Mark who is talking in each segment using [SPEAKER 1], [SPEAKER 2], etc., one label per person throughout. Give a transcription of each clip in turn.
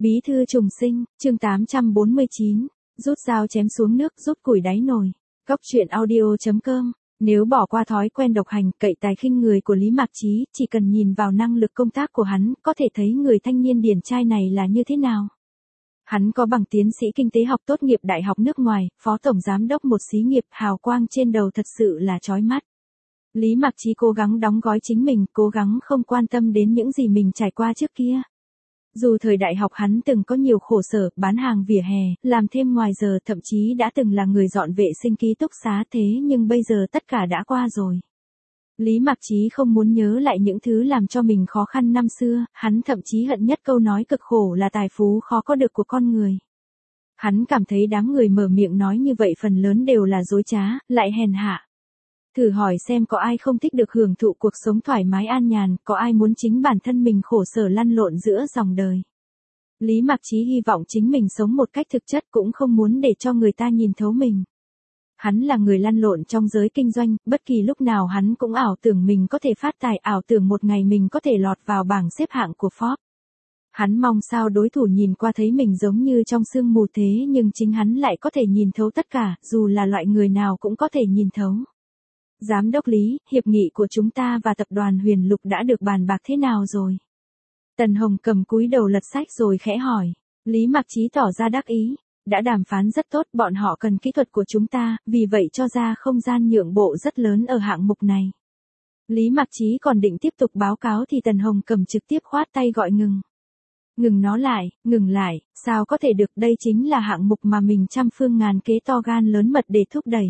[SPEAKER 1] Bí thư trùng sinh, chương 849, rút dao chém xuống nước, rút củi đáy nồi. Cóc truyện audio.com. Nếu bỏ qua thói quen độc hành, cậy tài khinh người của Lý Mạc Chí, chỉ cần nhìn vào năng lực công tác của hắn, có thể thấy người thanh niên điển trai này là như thế nào. Hắn có bằng tiến sĩ kinh tế học tốt nghiệp đại học nước ngoài, phó tổng giám đốc một xí nghiệp, hào quang trên đầu thật sự là chói mắt. Lý Mạc Chí cố gắng đóng gói chính mình, cố gắng không quan tâm đến những gì mình trải qua trước kia. Dù thời đại học hắn từng có nhiều khổ sở, bán hàng vỉa hè, làm thêm ngoài giờ, thậm chí đã từng là người dọn vệ sinh ký túc xá, thế nhưng bây giờ tất cả đã qua rồi. Lý Mạc Chí không muốn nhớ lại những thứ làm cho mình khó khăn năm xưa, hắn thậm chí hận nhất câu nói cực khổ là tài phú khó có được của con người. Hắn cảm thấy đám người mở miệng nói như vậy phần lớn đều là dối trá, lại hèn hạ. Thử hỏi xem có ai không thích được hưởng thụ cuộc sống thoải mái an nhàn, có ai muốn chính bản thân mình khổ sở lăn lộn giữa dòng đời. Lý Mạc Chí hy vọng chính mình sống một cách thực chất, cũng không muốn để cho người ta nhìn thấu mình. Hắn là người lăn lộn trong giới kinh doanh, bất kỳ lúc nào hắn cũng ảo tưởng mình có thể phát tài, ảo tưởng một ngày mình có thể lọt vào bảng xếp hạng của Forbes. Hắn mong sao đối thủ nhìn qua thấy mình giống như trong sương mù, thế nhưng chính hắn lại có thể nhìn thấu tất cả, dù là loại người nào cũng có thể nhìn thấu. Giám đốc Lý, hiệp nghị của chúng ta và tập đoàn Huyền Lục đã được bàn bạc thế nào rồi? Tần Hồng cầm cúi đầu lật sách rồi khẽ hỏi. Lý Mạc Chí tỏ ra đắc ý. Đã đàm phán rất tốt, bọn họ cần kỹ thuật của chúng ta, vì vậy cho ra không gian nhượng bộ rất lớn ở hạng mục này. Lý Mạc Chí còn định tiếp tục báo cáo thì Tần Hồng cầm trực tiếp khoát tay gọi ngừng. Ngừng lại, sao có thể được, đây chính là hạng mục mà mình trăm phương ngàn kế to gan lớn mật để thúc đẩy.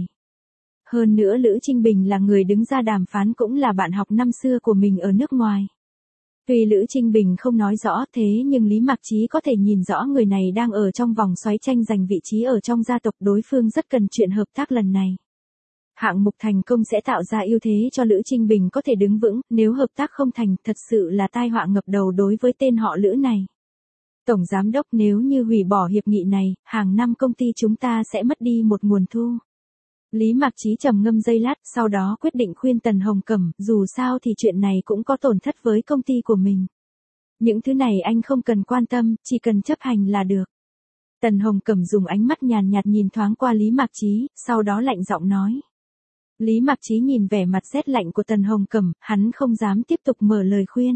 [SPEAKER 1] Hơn nữa Lữ Trinh Bình là người đứng ra đàm phán, cũng là bạn học năm xưa của mình ở nước ngoài. Tuy Lữ Trinh Bình không nói rõ thế nhưng Lý Mạc Chí có thể nhìn rõ người này đang ở trong vòng xoáy tranh giành vị trí ở trong gia tộc, đối phương rất cần chuyện hợp tác lần này. Hạng mục thành công sẽ tạo ra ưu thế cho Lữ Trinh Bình có thể đứng vững, nếu hợp tác không thành, thật sự là tai họa ngập đầu đối với tên họ Lữ này. Tổng giám đốc, nếu như hủy bỏ hiệp nghị này, hàng năm công ty chúng ta sẽ mất đi một nguồn thu. Lý Mạc Chí trầm ngâm giây lát, sau đó quyết định khuyên Tần Hồng Cẩm, dù sao thì chuyện này cũng có tổn thất với công ty của mình. Những thứ này anh không cần quan tâm, chỉ cần chấp hành là được. Tần Hồng Cẩm dùng ánh mắt nhàn nhạt nhìn thoáng qua Lý Mạc Chí, sau đó lạnh giọng nói. Lý Mạc Chí nhìn vẻ mặt rét lạnh của Tần Hồng Cẩm, hắn không dám tiếp tục mở lời khuyên.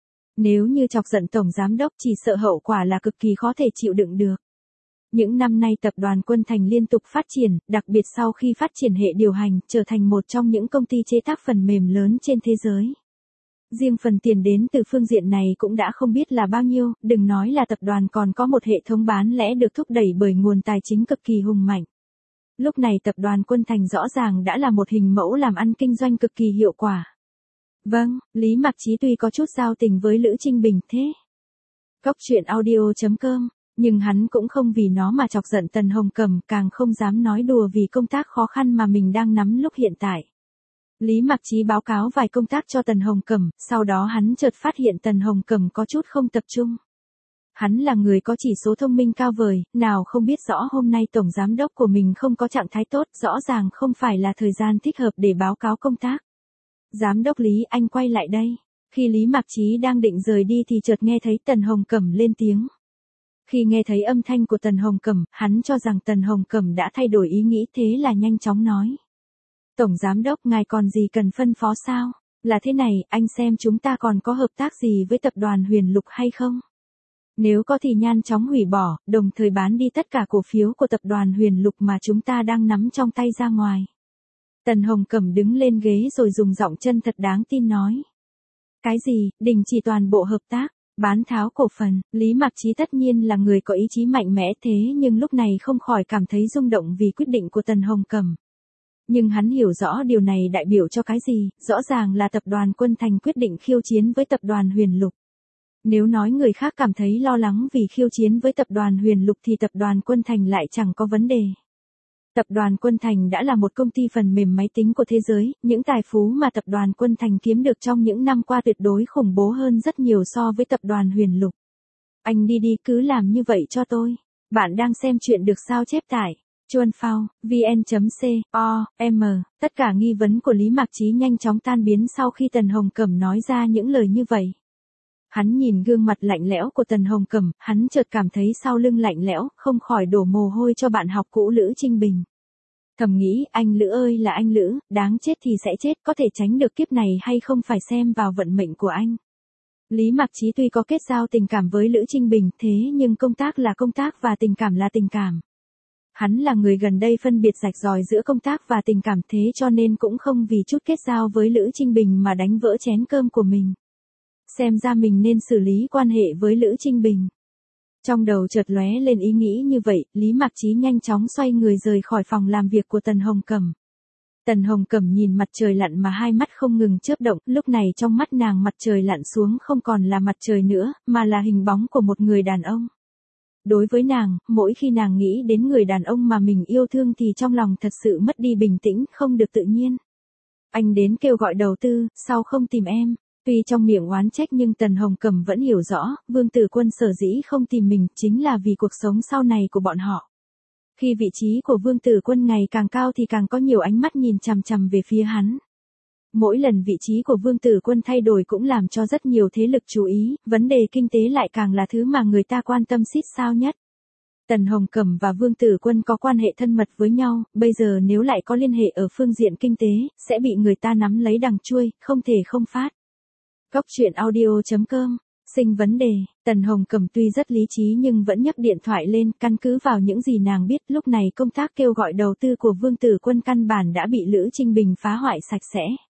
[SPEAKER 1] Nếu như chọc giận tổng giám đốc, chỉ sợ hậu quả là cực kỳ khó thể chịu đựng được. Những năm nay tập đoàn Quân Thành liên tục phát triển, đặc biệt sau khi phát triển hệ điều hành, trở thành một trong những công ty chế tác phần mềm lớn trên thế giới. Riêng phần tiền đến từ phương diện này cũng đã không biết là bao nhiêu, đừng nói là tập đoàn còn có một hệ thống bán lẻ được thúc đẩy bởi nguồn tài chính cực kỳ hùng mạnh. Lúc này tập đoàn Quân Thành rõ ràng đã là một hình mẫu làm ăn kinh doanh cực kỳ hiệu quả. Vâng, Lý Mạc Chí tuy có chút giao tình với Lữ Trinh Bình thế. Cóc truyện audio.com. Nhưng hắn cũng không vì nó mà chọc giận Tần Hồng Cẩm, càng không dám nói đùa vì công tác khó khăn mà mình đang nắm lúc hiện tại. Lý Mạc Chí báo cáo vài công tác cho Tần Hồng Cẩm, sau đó hắn chợt phát hiện Tần Hồng Cẩm có chút không tập trung. Hắn là người có chỉ số thông minh cao vời, nào không biết rõ hôm nay tổng giám đốc của mình không có trạng thái tốt, rõ ràng không phải là thời gian thích hợp để báo cáo công tác. Giám đốc Lý, anh quay lại đây. Khi Lý Mạc Chí đang định rời đi thì chợt nghe thấy Tần Hồng Cẩm lên tiếng. Khi nghe thấy âm thanh của Tần Hồng Cẩm, hắn cho rằng Tần Hồng Cẩm đã thay đổi ý nghĩ, thế là nhanh chóng nói. Tổng giám đốc, ngài còn gì cần phân phó sao? Là thế này, anh xem chúng ta còn có hợp tác gì với tập đoàn Huyền Lục hay không? Nếu có thì nhanh chóng hủy bỏ, đồng thời bán đi tất cả cổ phiếu của tập đoàn Huyền Lục mà chúng ta đang nắm trong tay ra ngoài. Tần Hồng Cẩm đứng lên ghế rồi dùng giọng chân thật đáng tin nói. Cái gì, đình chỉ toàn bộ hợp tác? Bán tháo cổ phần, Lý Mạc Chí tất nhiên là người có ý chí mạnh mẽ, thế nhưng lúc này không khỏi cảm thấy rung động vì quyết định của Tần Hồng Cẩm. Nhưng hắn hiểu rõ điều này đại biểu cho cái gì, rõ ràng là tập đoàn Quân Thành quyết định khiêu chiến với tập đoàn Huyền Lục. Nếu nói người khác cảm thấy lo lắng vì khiêu chiến với tập đoàn Huyền Lục thì tập đoàn Quân Thành lại chẳng có vấn đề. Tập đoàn Quân Thành đã là một công ty phần mềm máy tính của thế giới, những tài phú mà tập đoàn Quân Thành kiếm được trong những năm qua tuyệt đối khủng bố hơn rất nhiều so với tập đoàn Huyền Lục. Anh đi, cứ làm như vậy cho tôi. Bạn đang xem chuyện được sao chép tải. Chuan Phao, vn.com, tất cả nghi vấn của Lý Mạc Chí nhanh chóng tan biến sau khi Tần Hồng Cẩm nói ra những lời như vậy. Hắn nhìn gương mặt lạnh lẽo của Tần Hồng Cẩm, hắn chợt cảm thấy sau lưng lạnh lẽo, không khỏi đổ mồ hôi cho bạn học cũ Lữ Trinh Bình. Thầm nghĩ, anh Lữ ơi là anh Lữ, đáng chết thì sẽ chết, có thể tránh được kiếp này hay không phải xem vào vận mệnh của anh. Lý Mạc Chí tuy có kết giao tình cảm với Lữ Trinh Bình, thế nhưng công tác là công tác và tình cảm là tình cảm. Hắn là người gần đây phân biệt rạch ròi giữa công tác và tình cảm, thế cho nên cũng không vì chút kết giao với Lữ Trinh Bình mà đánh vỡ chén cơm của mình. Xem ra mình nên xử lý quan hệ với Lữ Trinh Bình. Trong đầu chợt lóe lên ý nghĩ như vậy, Lý Mạc Chí nhanh chóng xoay người rời khỏi phòng làm việc của Tần Hồng Cẩm. Tần Hồng Cẩm nhìn mặt trời lặn mà hai mắt không ngừng chớp động, lúc này trong mắt nàng mặt trời lặn xuống không còn là mặt trời nữa, mà là hình bóng của một người đàn ông. Đối với nàng, mỗi khi nàng nghĩ đến người đàn ông mà mình yêu thương thì trong lòng thật sự mất đi bình tĩnh, không được tự nhiên. Anh đến kêu gọi đầu tư, sao không tìm em? Tuy trong miệng oán trách nhưng Tần Hồng Cẩm vẫn hiểu rõ, Vương Tử Quân sở dĩ không tìm mình chính là vì cuộc sống sau này của bọn họ. Khi vị trí của Vương Tử Quân ngày càng cao thì càng có nhiều ánh mắt nhìn chằm chằm về phía hắn. Mỗi lần vị trí của Vương Tử Quân thay đổi cũng làm cho rất nhiều thế lực chú ý, vấn đề kinh tế lại càng là thứ mà người ta quan tâm xít sao nhất. Tần Hồng Cẩm và Vương Tử Quân có quan hệ thân mật với nhau, bây giờ nếu lại có liên hệ ở phương diện kinh tế, sẽ bị người ta nắm lấy đằng chuôi, không thể không phát. Góc truyện audio.com. Sinh vấn đề, Tần Hồng Cẩm tuy rất lý trí nhưng vẫn nhấc điện thoại lên, căn cứ vào những gì nàng biết, lúc này công tác kêu gọi đầu tư của Vương Tử Quân căn bản đã bị Lữ Trinh Bình phá hoại sạch sẽ.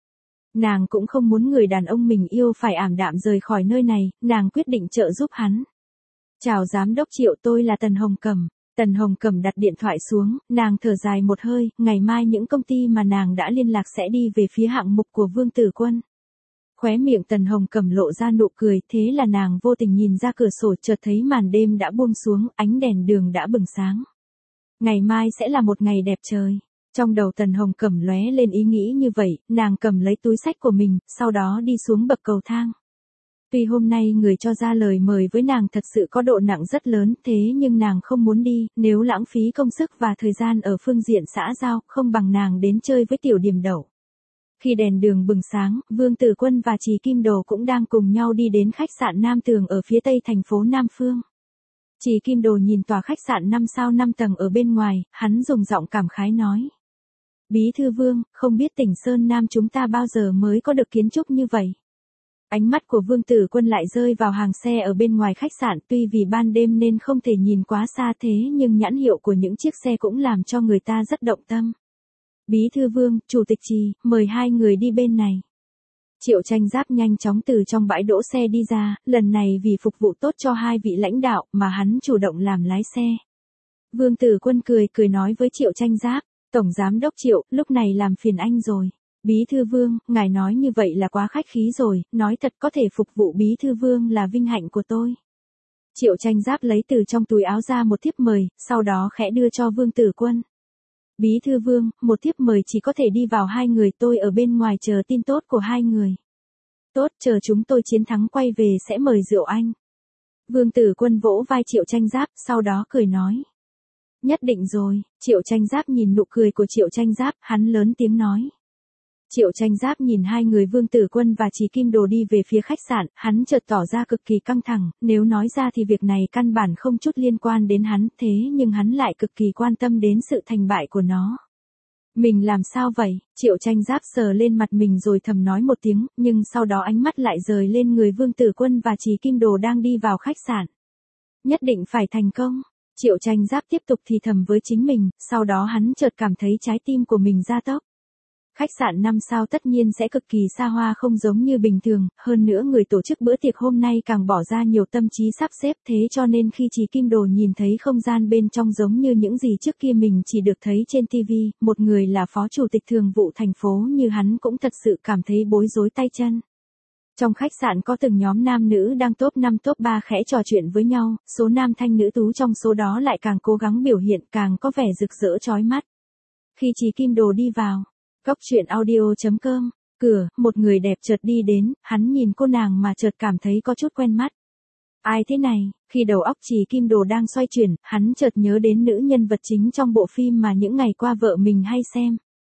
[SPEAKER 1] Nàng cũng không muốn người đàn ông mình yêu phải ảm đạm rời khỏi nơi này, nàng quyết định trợ giúp hắn. Chào giám đốc Triệu, tôi là Tần Hồng Cẩm. Tần Hồng Cẩm đặt điện thoại xuống, nàng thở dài một hơi, ngày mai những công ty mà nàng đã liên lạc sẽ đi về phía hạng mục của Vương Tử Quân. Khóe miệng Tần Hồng Cẩm lộ ra nụ cười, thế là nàng vô tình nhìn ra cửa sổ, chợt thấy màn đêm đã buông xuống, ánh đèn đường đã bừng sáng. Ngày mai sẽ là một ngày đẹp trời. Trong đầu Tần Hồng Cẩm lóe lên ý nghĩ như vậy, nàng cầm lấy túi xách của mình, sau đó đi xuống bậc cầu thang. Tuy hôm nay người cho ra lời mời với nàng thật sự có độ nặng rất lớn, thế nhưng nàng không muốn đi, nếu lãng phí công sức và thời gian ở phương diện xã giao, không bằng nàng đến chơi với Tiểu Điềm Đẩu. Khi đèn đường bừng sáng, Vương Tử Quân và Trì Kim Đồ cũng đang cùng nhau đi đến khách sạn Nam Tường ở phía tây thành phố Nam Phương. Trì Kim Đồ nhìn tòa khách sạn 5 sao 5 tầng ở bên ngoài, hắn dùng giọng cảm khái nói. Bí thư Vương, không biết tỉnh Sơn Nam chúng ta bao giờ mới có được kiến trúc như vậy. Ánh mắt của Vương Tử Quân lại rơi vào hàng xe ở bên ngoài khách sạn, tuy vì ban đêm nên không thể nhìn quá xa thế nhưng nhãn hiệu của những chiếc xe cũng làm cho người ta rất động tâm. Bí thư Vương, Chủ tịch Trì, mời hai người đi bên này. Triệu Tranh Giáp nhanh chóng từ trong bãi đỗ xe đi ra, lần này vì phục vụ tốt cho hai vị lãnh đạo mà hắn chủ động làm lái xe. Vương Tử Quân cười nói với Triệu Tranh Giáp, Tổng Giám đốc Triệu, lúc này làm phiền anh rồi. Bí thư Vương, ngài nói như vậy là quá khách khí rồi, nói thật có thể phục vụ Bí thư Vương là vinh hạnh của tôi. Triệu Tranh Giáp lấy từ trong túi áo ra một thiếp mời, sau đó khẽ đưa cho Vương Tử Quân. Bí thư Vương, một thiếp mời chỉ có thể đi vào hai người, tôi ở bên ngoài chờ tin tốt của hai người. Tốt, chờ chúng tôi chiến thắng quay về sẽ mời rượu anh. Vương Tử Quân vỗ vai Triệu Tranh Giáp, sau đó cười nói. Nhất định rồi, Triệu Tranh Giáp nhìn nụ cười của Triệu Tranh Giáp, hắn lớn tiếng nói. Triệu Tranh Giáp nhìn hai người Vương Tử Quân và Trì Kim Đồ đi về phía khách sạn, hắn chợt tỏ ra cực kỳ căng thẳng, nếu nói ra thì việc này căn bản không chút liên quan đến hắn, thế nhưng hắn lại cực kỳ quan tâm đến sự thành bại của nó. Mình làm sao vậy? Triệu Tranh Giáp sờ lên mặt mình rồi thầm nói một tiếng, nhưng sau đó ánh mắt lại rời lên người Vương Tử Quân và Trì Kim Đồ đang đi vào khách sạn. Nhất định phải thành công. Triệu Tranh Giáp tiếp tục thì thầm với chính mình, sau đó hắn chợt cảm thấy trái tim của mình gia tốc. Khách sạn 5 sao tất nhiên sẽ cực kỳ xa hoa không giống như bình thường, hơn nữa người tổ chức bữa tiệc hôm nay càng bỏ ra nhiều tâm trí sắp xếp, thế cho nên khi Trì Kim Đồ nhìn thấy không gian bên trong giống như những gì trước kia mình chỉ được thấy trên TV, một người là phó chủ tịch thường vụ thành phố như hắn cũng thật sự cảm thấy bối rối tay chân. Trong khách sạn có từng nhóm nam nữ đang top 5 top 3 khẽ trò chuyện với nhau, số nam thanh nữ tú trong số đó lại càng cố gắng biểu hiện, càng có vẻ rực rỡ chói mắt. Khi Trì Kim Đồ đi vào Góc truyện audio.com, cửa, một người đẹp chợt đi đến, hắn nhìn cô nàng mà chợt cảm thấy có chút quen mắt. Ai thế này? Khi đầu óc Trì Kim Đồ đang xoay chuyển, hắn chợt nhớ đến nữ nhân vật chính trong bộ phim mà những ngày qua vợ mình hay xem.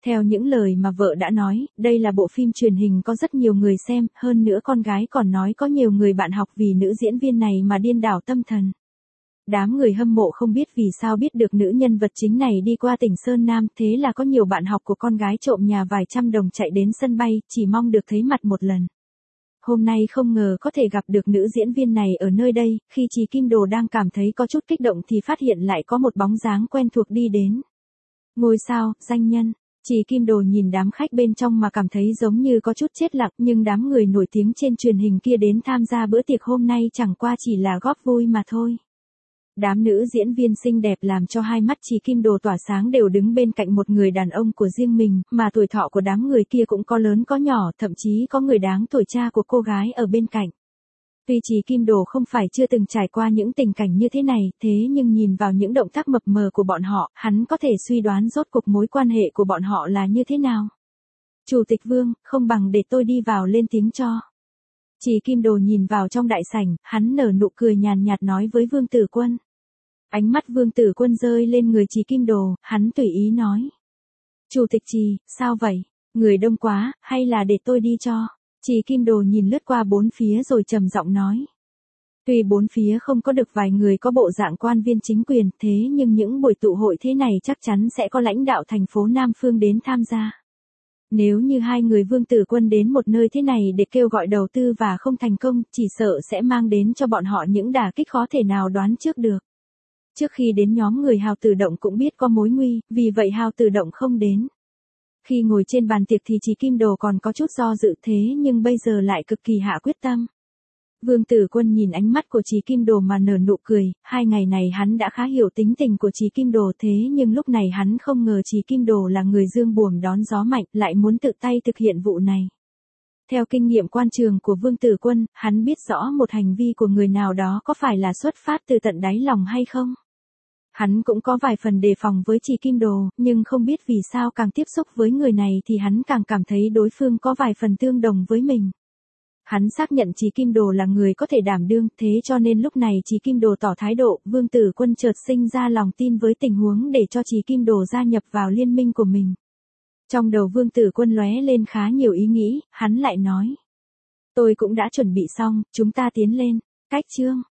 [SPEAKER 1] Theo những lời mà vợ đã nói, đây là bộ phim truyền hình có rất nhiều người xem, hơn nữa con gái còn nói có nhiều người bạn học vì nữ diễn viên này mà điên đảo tâm thần. Đám người hâm mộ không biết vì sao biết được nữ nhân vật chính này đi qua tỉnh Sơn Nam, thế là có nhiều bạn học của con gái trộm nhà vài trăm đồng chạy đến sân bay, chỉ mong được thấy mặt một lần. Hôm nay không ngờ có thể gặp được nữ diễn viên này ở nơi đây, khi Chí Kim Đồ đang cảm thấy có chút kích động thì phát hiện lại có một bóng dáng quen thuộc đi đến. Ngôi sao, danh nhân. Chí Kim Đồ nhìn đám khách bên trong mà cảm thấy giống như có chút chết lặng, nhưng đám người nổi tiếng trên truyền hình kia đến tham gia bữa tiệc hôm nay chẳng qua chỉ là góp vui mà thôi. Đám nữ diễn viên xinh đẹp làm cho hai mắt Chí Kim Đồ tỏa sáng đều đứng bên cạnh một người đàn ông của riêng mình, mà tuổi thọ của đám người kia cũng có lớn có nhỏ, thậm chí có người đáng tuổi cha của cô gái ở bên cạnh. Tuy Chí Kim Đồ không phải chưa từng trải qua những tình cảnh như thế này, thế nhưng nhìn vào những động tác mập mờ của bọn họ, hắn có thể suy đoán rốt cuộc mối quan hệ của bọn họ là như thế nào. Chủ tịch Vương, không bằng để tôi đi vào lên tiếng cho. Chí Kim Đồ nhìn vào trong đại sảnh, hắn nở nụ cười nhàn nhạt nói với Vương Tử Quân. Ánh mắt Vương Tử Quân rơi lên người Chí Kim Đồ, hắn tùy ý nói. Chủ tịch Chí, sao vậy? Người đông quá, hay là để tôi đi cho? Chí Kim Đồ nhìn lướt qua bốn phía rồi trầm giọng nói. Tuy bốn phía không có được vài người có bộ dạng quan viên chính quyền, thế nhưng những buổi tụ hội thế này chắc chắn sẽ có lãnh đạo thành phố Nam Phương đến tham gia. Nếu như hai người Vương Tử Quân đến một nơi thế này để kêu gọi đầu tư và không thành công, chỉ sợ sẽ mang đến cho bọn họ những đả kích khó thể nào đoán trước được. Trước khi đến nhóm người Hào Tử Động cũng biết có mối nguy, vì vậy Hào Tử Động không đến. Khi ngồi trên bàn tiệc thì Chí Kim Đồ còn có chút do dự thế nhưng bây giờ lại cực kỳ hạ quyết tâm. Vương Tử Quân nhìn ánh mắt của Chí Kim Đồ mà nở nụ cười, 2 ngày này hắn đã khá hiểu tính tình của Chí Kim Đồ thế nhưng lúc này hắn không ngờ Chí Kim Đồ là người dương buồm đón gió mạnh lại muốn tự tay thực hiện vụ này. Theo kinh nghiệm quan trường của Vương Tử Quân, hắn biết rõ một hành vi của người nào đó có phải là xuất phát từ tận đáy lòng hay không. Hắn cũng có vài phần đề phòng với Chí Kim Đồ, nhưng không biết vì sao càng tiếp xúc với người này thì hắn càng cảm thấy đối phương có vài phần tương đồng với mình. Hắn xác nhận Chí Kim Đồ là người có thể đảm đương, thế cho nên lúc này Chí Kim Đồ tỏ thái độ, Vương Tử Quân chợt sinh ra lòng tin với tình huống để cho Chí Kim Đồ gia nhập vào liên minh của mình. Trong đầu Vương Tử Quân lóe lên khá nhiều ý nghĩ, hắn lại nói. Tôi cũng đã chuẩn bị xong, chúng ta tiến lên. Cách chương.